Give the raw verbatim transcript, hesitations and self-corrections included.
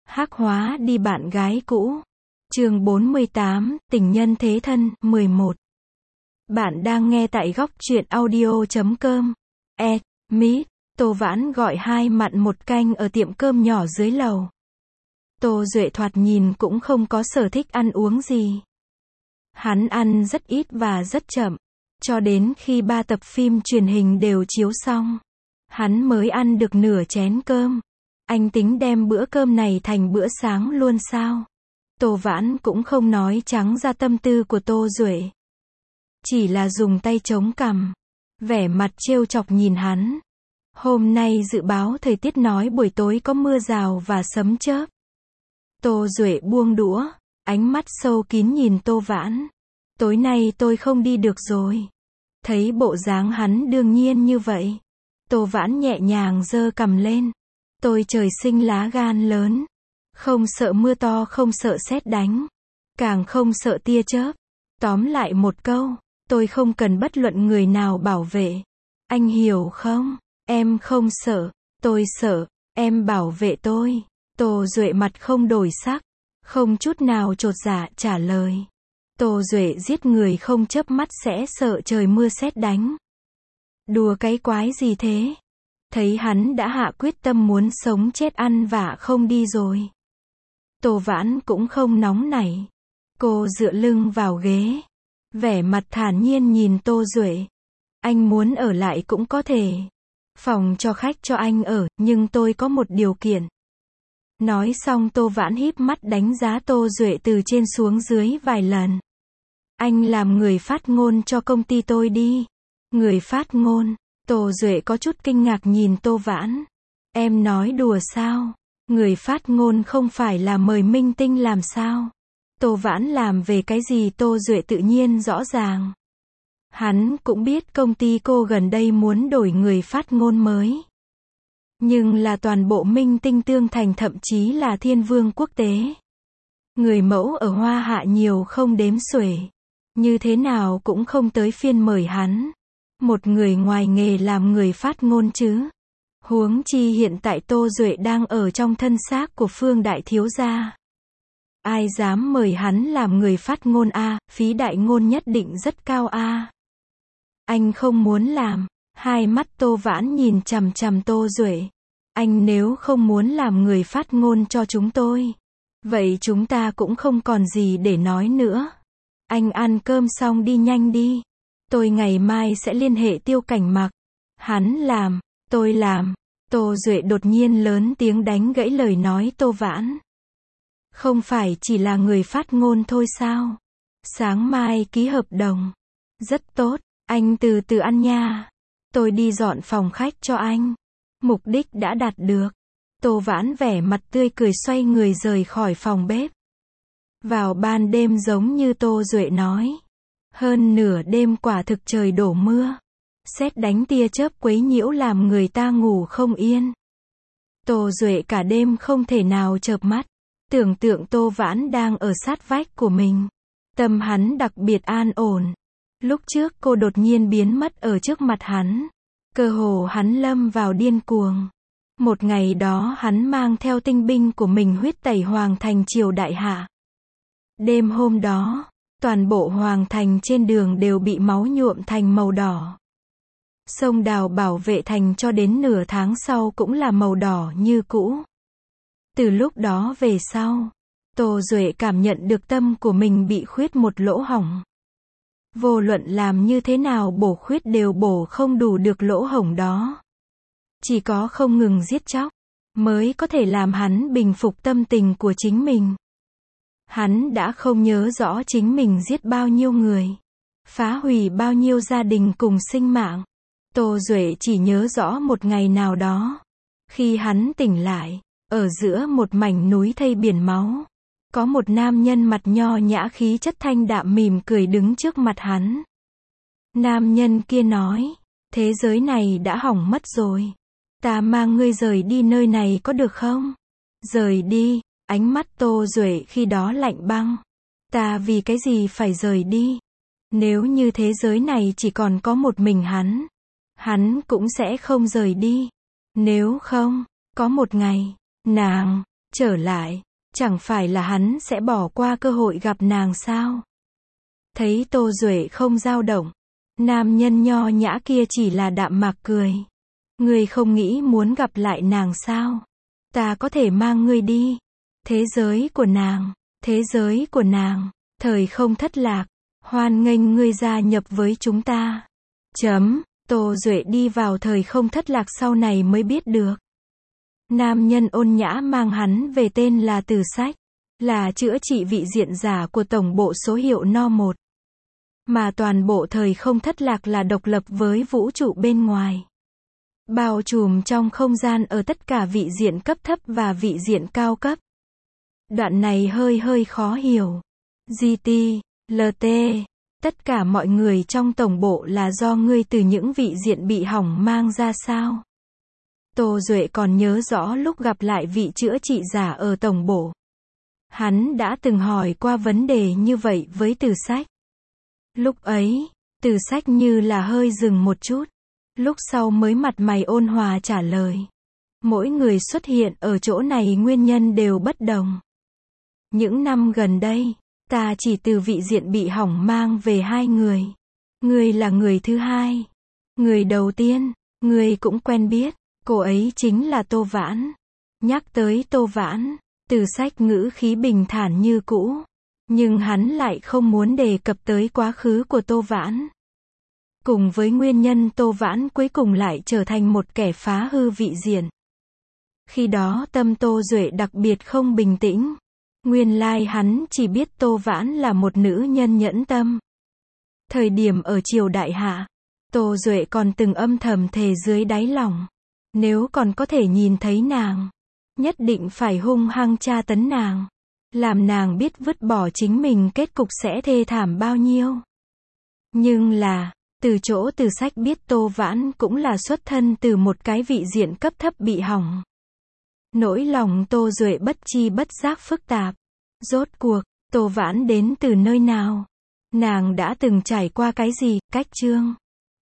Hắc hóa đi bạn gái cũ. Chương bốn mươi tám, tình nhân thế thân, mười một. Bạn đang nghe tại góc truyện audio chấm com. Ed, Mít, Tô Vãn gọi hai mặn một canh ở tiệm cơm nhỏ dưới lầu. Tô Duệ thoạt nhìn cũng không có sở thích ăn uống gì. Hắn ăn rất ít và rất chậm. Cho đến khi ba tập phim truyền hình đều chiếu xong, hắn mới ăn được nửa chén cơm. Anh tính đem bữa cơm này thành bữa sáng luôn sao? Tô Vãn cũng không nói trắng ra tâm tư của Tô Duệ. Chỉ là dùng tay chống cằm, vẻ mặt trêu chọc nhìn hắn. Hôm nay dự báo thời tiết nói buổi tối có mưa rào và sấm chớp. Tô Duệ buông đũa, ánh mắt sâu kín nhìn Tô Vãn. Tối nay tôi không đi được rồi. Thấy bộ dáng hắn đương nhiên như vậy, Tô Vãn nhẹ nhàng giơ cằm lên. Tôi trời sinh lá gan lớn. Không sợ mưa to, không sợ sét đánh. Càng không sợ tia chớp. Tóm lại một câu, tôi không cần bất luận người nào bảo vệ. Anh hiểu không? Em không sợ. Tôi sợ. Em bảo vệ tôi. Tô Duệ mặt không đổi sắc. Không chút nào chột dạ trả lời. Tô Duệ giết người không chớp mắt sẽ sợ trời mưa sét đánh. Đùa cái quái gì thế? Thấy hắn đã hạ quyết tâm muốn sống chết ăn vạ không đi rồi. Tô Vãn cũng không nóng nảy. Cô dựa lưng vào ghế, vẻ mặt thản nhiên nhìn Tô Duệ. Anh muốn ở lại cũng có thể. Phòng cho khách cho anh ở, nhưng tôi có một điều kiện. Nói xong Tô Vãn híp mắt đánh giá Tô Duệ từ trên xuống dưới vài lần. Anh làm người phát ngôn cho công ty tôi đi. Người phát ngôn. Tô Duệ có chút kinh ngạc nhìn Tô Vãn. Em nói đùa sao? Người phát ngôn không phải là mời minh tinh làm sao? Tô Vãn làm về cái gì Tô Duệ tự nhiên rõ ràng. Hắn cũng biết công ty cô gần đây muốn đổi người phát ngôn mới. Nhưng là toàn bộ minh tinh tương thành, thậm chí là thiên vương quốc tế. Người mẫu ở Hoa Hạ nhiều không đếm xuể. Như thế nào cũng không tới phiên mời hắn. Một người ngoài nghề làm người phát ngôn chứ. Huống chi hiện tại Tô Duệ đang ở trong thân xác của Phương đại thiếu gia. Ai dám mời hắn làm người phát ngôn a, phí đại ngôn nhất định rất cao a. Anh không muốn làm. Hai mắt Tô Vãn nhìn chằm chằm Tô Duệ. Anh nếu không muốn làm người phát ngôn cho chúng tôi, vậy chúng ta cũng không còn gì để nói nữa. Anh ăn cơm xong đi nhanh đi. Tôi ngày mai sẽ liên hệ Tiêu Cảnh Mặc. Hắn làm, tôi làm. Tô Duệ đột nhiên lớn tiếng đánh gãy lời nói Tô Vãn. Không phải chỉ là người phát ngôn thôi sao? Sáng mai ký hợp đồng. Rất tốt, anh từ từ ăn nha. Tôi đi dọn phòng khách cho anh. Mục đích đã đạt được. Tô Vãn vẻ mặt tươi cười xoay người rời khỏi phòng bếp. Vào ban đêm giống như Tô Duệ nói. Hơn nửa đêm quả thực trời đổ mưa. Sét đánh tia chớp quấy nhiễu làm người ta ngủ không yên. Tô Duệ cả đêm không thể nào chợp mắt. Tưởng tượng Tô Vãn đang ở sát vách của mình. Tâm hắn đặc biệt an ổn. Lúc trước cô đột nhiên biến mất ở trước mặt hắn. Cơ hồ hắn lâm vào điên cuồng. Một ngày đó hắn mang theo tinh binh của mình huyết tẩy Hoàng Thành triều đại hạ. Đêm hôm đó, toàn bộ Hoàng Thành trên đường đều bị máu nhuộm thành màu đỏ. Sông Đào bảo vệ thành cho đến nửa tháng sau cũng là màu đỏ như cũ. Từ lúc đó về sau, Tô Duệ cảm nhận được tâm của mình bị khuyết một lỗ hổng. Vô luận làm như thế nào bổ khuyết đều bổ không đủ được lỗ hổng đó. Chỉ có không ngừng giết chóc, mới có thể làm hắn bình phục tâm tình của chính mình. Hắn đã không nhớ rõ chính mình giết bao nhiêu người, phá hủy bao nhiêu gia đình cùng sinh mạng. Tô Duệ chỉ nhớ rõ một ngày nào đó, khi hắn tỉnh lại, ở giữa một mảnh núi thây biển máu, có một nam nhân mặt nho nhã khí chất thanh đạm mỉm cười đứng trước mặt hắn. Nam nhân kia nói, thế giới này đã hỏng mất rồi. Ta mang ngươi rời đi nơi này có được không? Rời đi, ánh mắt Tô Duệ khi đó lạnh băng. Ta vì cái gì phải rời đi? Nếu như thế giới này chỉ còn có một mình hắn, hắn cũng sẽ không rời đi. Nếu không, có một ngày, nàng, trở lại, chẳng phải là hắn sẽ bỏ qua cơ hội gặp nàng sao? Thấy Tô Duệ không dao động, nam nhân nho nhã kia chỉ là đạm mạc cười. Ngươi không nghĩ muốn gặp lại nàng sao? Ta có thể mang ngươi đi. Thế giới của nàng, thế giới của nàng, thời không thất lạc, hoan nghênh ngươi gia nhập với chúng ta. Chấm, Tô Duệ đi vào thời không thất lạc sau này mới biết được. Nam nhân ôn nhã mang hắn về tên là Từ Sách, là chữa trị vị diện giả của tổng bộ số hiệu no một. Mà toàn bộ thời không thất lạc là độc lập với vũ trụ bên ngoài. Bao trùm trong không gian ở tất cả vị diện cấp thấp và vị diện cao cấp. Đoạn này hơi hơi khó hiểu. giê tê, lờ tê, tất cả mọi người trong tổng bộ là do ngươi từ những vị diện bị hỏng mang ra sao? Tô Duệ còn nhớ rõ lúc gặp lại vị chữa trị giả ở tổng bộ. Hắn đã từng hỏi qua vấn đề như vậy với Từ Sách. Lúc ấy, Từ Sách như là hơi dừng một chút. Lúc sau mới mặt mày ôn hòa trả lời. Mỗi người xuất hiện ở chỗ này nguyên nhân đều bất đồng. Những năm gần đây, ta chỉ từ vị diện bị hỏng mang về hai người. Người là người thứ hai. Người đầu tiên, người cũng quen biết. Cô ấy chính là Tô Vãn. Nhắc tới Tô Vãn, Từ Sách ngữ khí bình thản như cũ. Nhưng hắn lại không muốn đề cập tới quá khứ của Tô Vãn. Cùng với nguyên nhân Tô Vãn cuối cùng lại trở thành một kẻ phá hư vị diện. Khi đó tâm Tô Duệ đặc biệt không bình tĩnh. Nguyên lai hắn chỉ biết Tô Vãn là một nữ nhân nhẫn tâm. Thời điểm ở triều đại hạ, Tô Duệ còn từng âm thầm thề dưới đáy lòng. Nếu còn có thể nhìn thấy nàng, nhất định phải hung hăng tra tấn nàng. Làm nàng biết vứt bỏ chính mình kết cục sẽ thê thảm bao nhiêu. Nhưng là, từ chỗ Từ Sách biết Tô Vãn cũng là xuất thân từ một cái vị diện cấp thấp bị hỏng. Nỗi lòng Tô Duệ bất chi bất giác phức tạp. Rốt cuộc, Tô Vãn đến từ nơi nào? Nàng đã từng trải qua cái gì, cách chương?